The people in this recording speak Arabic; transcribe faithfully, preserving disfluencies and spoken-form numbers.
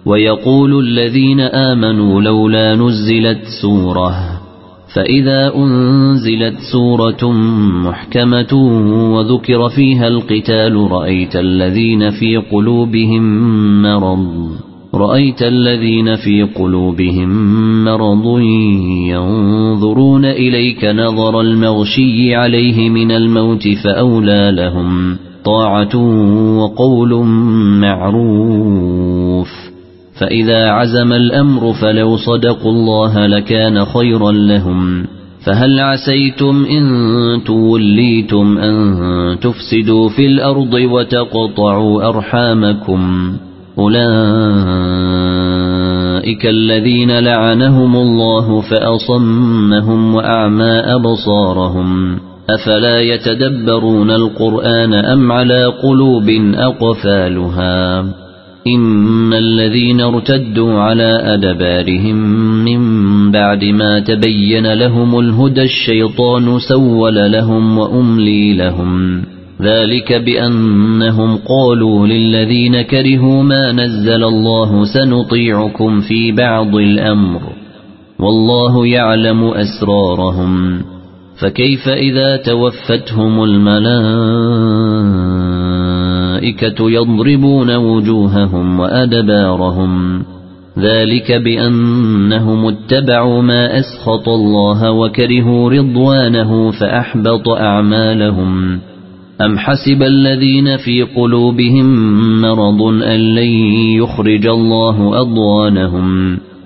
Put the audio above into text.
ويقول الذين آمنوا لولا نزلت سورة فإذا أنزلت سورة محكمة وذكر فيها القتال رأيت الذين في قلوبهم مرض رأيت الذين في قلوبهم مرض ينظرون إليك نظر المغشي عليه من الموت فأولى لهم طاعة وقول معروف فإذا عزم الأمر فلو صدقوا الله لكان خيرا لهم فهل عسيتم إن توليتم أن تفسدوا في الأرض وتقطعوا أرحامكم أولئك الذين لعنهم الله فأصمهم وأعمى أبصارهم أفلا يتدبرون القرآن أم على قلوب أقفالها إن الذين ارتدوا على أدبارهم من بعد ما تبين لهم الهدى الشيطان سول لهم وأملي لهم ذلك بأنهم قالوا للذين كرهوا ما نزل الله سنطيعكم في بعض الأمر والله يعلم أسرارهم فكيف إذا توفتهم الملائكة يضربون وجوههم وأدبارهم ذلك بأنهم اتبعوا ما أسخط الله وكرهوا رضوانه فأحبط أعمالهم أم حسب الذين في قلوبهم مرض أن لن يخرج الله أضغانهم